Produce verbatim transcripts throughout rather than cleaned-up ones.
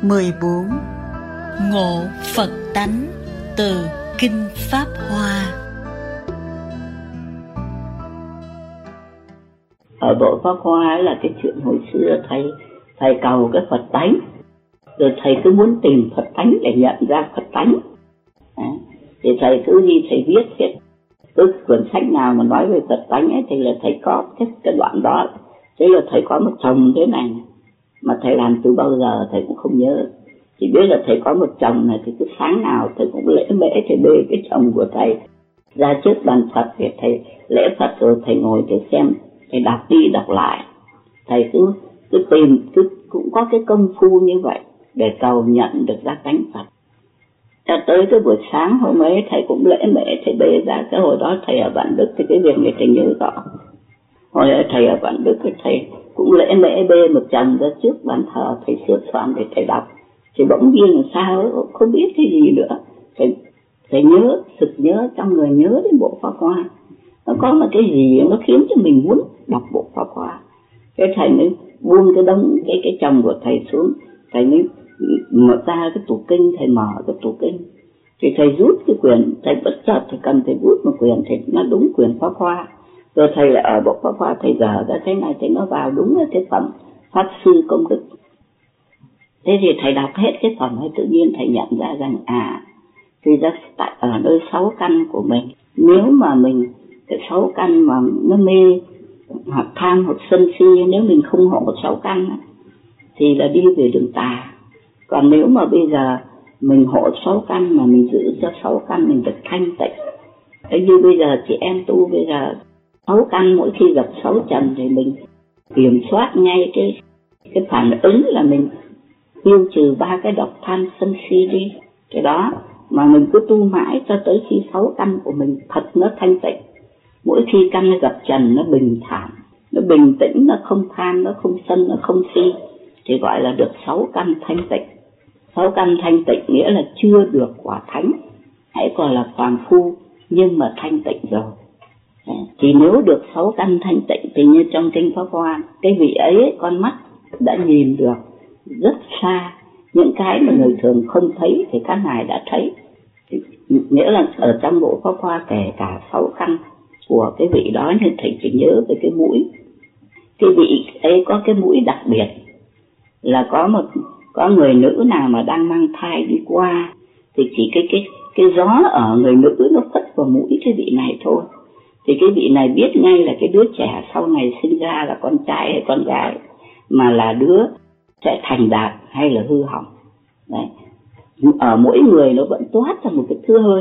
mười bốn. Ngộ Phật tánh từ Kinh Pháp Hoa. Ở bộ Pháp Hoa là cái chuyện hồi xưa thầy thầy cầu cái Phật tánh, rồi thầy cứ muốn tìm Phật tánh để nhận ra Phật tánh. À, thì thầy cứ đi thầy viết cái cứ quyển sách nào mà nói về Phật tánh ấy, thì là thầy có cái, cái đoạn đó. Thế là thầy có một chồng thế này mà thầy làm từ bao giờ thầy cũng không nhớ, chỉ biết là thầy có một chồng này, thì cứ sáng nào thầy cũng lễ mễ thầy bê cái chồng của thầy ra trước bàn Phật để thầy lễ Phật, rồi thầy ngồi thầy xem, thầy đọc đi đọc lại. Thầy cứ cứ tìm, cứ cũng có cái công phu như vậy để cầu nhận được ra tánh Phật. Cho tới cái buổi sáng hôm ấy thầy cũng lễ mễ thầy bê ra. Cái hồi đó thầy ở Vạn Đức thì cái việc này thầy nhớ rõ. Hồi ấy thầy ở Vạn Đức thì thầy cũng lễ mễ bê một chồng ra trước bàn thờ, thầy sửa soạn để thầy đọc. Thì bỗng nhiên làm sao không biết cái gì nữa, thầy, thầy nhớ, sực nhớ trong người nhớ đến bộ Pháp Hoa. Nó có một cái gì nó khiến cho mình muốn đọc bộ Pháp Hoa. Cái thầy mới buông cái đống cái cái chồng của thầy xuống, thầy mới mở ra cái tủ kinh, thầy mở cái tủ kinh thì thầy rút cái quyển, thầy bất chợt thầy cầm thầy rút một quyển, thì nó đúng quyển Pháp Hoa. Rồi thầy lại ở bộ Pháp Hoa thầy dở ra thế này thì nó vào đúng là cái phẩm Pháp Sư Công Đức. Thế thì thầy đọc hết cái phẩm ấy, tự nhiên thầy nhận ra rằng à, thì ra tại ở nơi sáu căn của mình, nếu mà mình cái sáu căn mà nó mê hoặc tham hoặc sân si, nếu mình không hộ sáu căn thì là đi về đường tà. Còn nếu mà bây giờ mình hộ sáu căn mà mình giữ cho sáu căn mình được thanh tịnh. Thế như bây giờ chị em tu bây giờ sáu căn mỗi khi gặp sáu trần thì mình kiểm soát ngay cái cái phản ứng là mình tiêu trừ ba cái độc tham sân si đi. Cái đó mà mình cứ tu mãi cho tới khi sáu căn của mình thật nó thanh tịnh. Mỗi khi căn nó gặp trần nó bình thản, nó bình tĩnh, nó không tham, nó không sân, nó không si, thì gọi là được sáu căn thanh tịnh. Sáu căn thanh tịnh nghĩa là chưa được quả thánh, hãy còn là phàm phu nhưng mà thanh tịnh rồi. Thì nếu được sáu căn thanh tịnh thì như trong Kinh Pháp Hoa, cái vị ấy con mắt đã nhìn được rất xa những cái mà người thường không thấy thì các ngài đã thấy. Thì nghĩa là ở trong bộ Pháp Hoa kể cả sáu căn của cái vị đó, như thầy chỉ nhớ về cái mũi. Cái vị ấy có cái mũi đặc biệt là có một có người nữ nào mà đang mang thai đi qua thì chỉ cái cái cái gió ở người nữ nó phất vào mũi cái vị này thôi, thì cái vị này biết ngay là cái đứa trẻ sau này sinh ra là con trai hay con gái, mà là đứa sẽ thành đạt hay là hư hỏng. Đấy. Ở mỗi người nó vẫn toát ra một cái thưa hơi,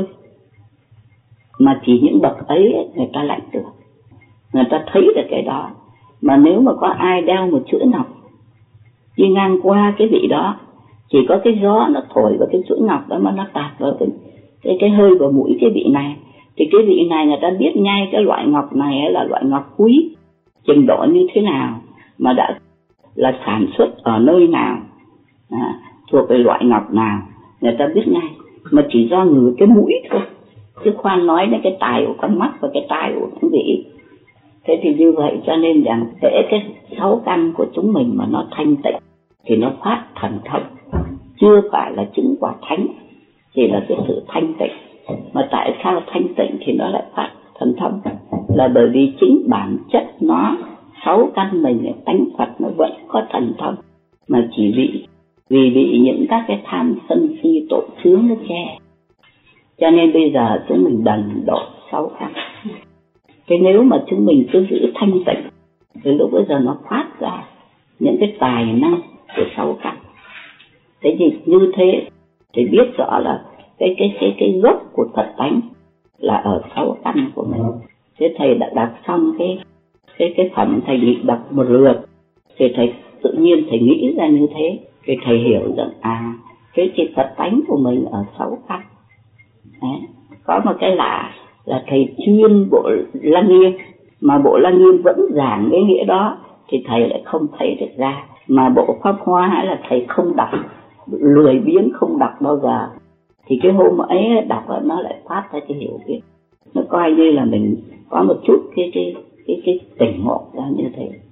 mà chỉ những bậc ấy người ta lãnh được, người ta thấy được cái đó. Mà nếu mà có ai đeo một chuỗi ngọc đi ngang qua cái vị đó, chỉ có cái gió nó thổi vào cái chuỗi ngọc đó mà nó tạt vào cái, cái, cái hơi vào mũi cái vị này, thì cái vị này người ta biết ngay cái loại ngọc này là loại ngọc quý, trình độ như thế nào, mà đã là sản xuất ở nơi nào, à, thuộc về loại ngọc nào, người ta biết ngay. Mà chỉ do ngửi cái mũi thôi, chứ khoan nói đến cái tai của con mắt và cái tai của cái vị. Thế thì như vậy cho nên rằng để cái sáu căn của chúng mình mà nó thanh tịnh thì nó phát thần thông, chưa phải là chứng quả thánh, chỉ là cái sự thanh tịnh. Mà tại sao thanh tịnh thì nó lại phát thần thông? Là bởi vì chính bản chất nó, sáu căn mình, tánh Phật nó vẫn có thần thông, mà chỉ bị vì bị những các cái tham sân si tội chướng nó che. Cho nên bây giờ chúng mình đần độ sáu căn. Thế nếu mà chúng mình cứ giữ thanh tịnh thì lúc bây giờ nó phát ra những cái tài năng của sáu căn. Thế thì như thế thì biết rõ là cái cái cái cái gốc của Phật tánh là ở sáu căn của mình. Thế thầy đã đọc xong cái cái cái phẩm, thầy nghĩ đọc một lượt thì thầy tự nhiên thầy nghĩ ra như thế, thì thầy hiểu rằng à, cái cái Phật tánh của mình ở sáu căn. Đấy. Có một cái lạ là thầy chuyên bộ Lăng Nghiêm, mà bộ Lăng Nghiêm vẫn giảng cái nghĩa đó thì thầy lại không thấy được ra. Mà bộ Pháp Hoa là thầy không đọc, lười biếng không đọc bao giờ, thì cái hôm ấy đọc nó lại phát ra cái hiểu biết, nó coi như là mình có một chút cái cái cái cái tỉnh ngộ ra như thế.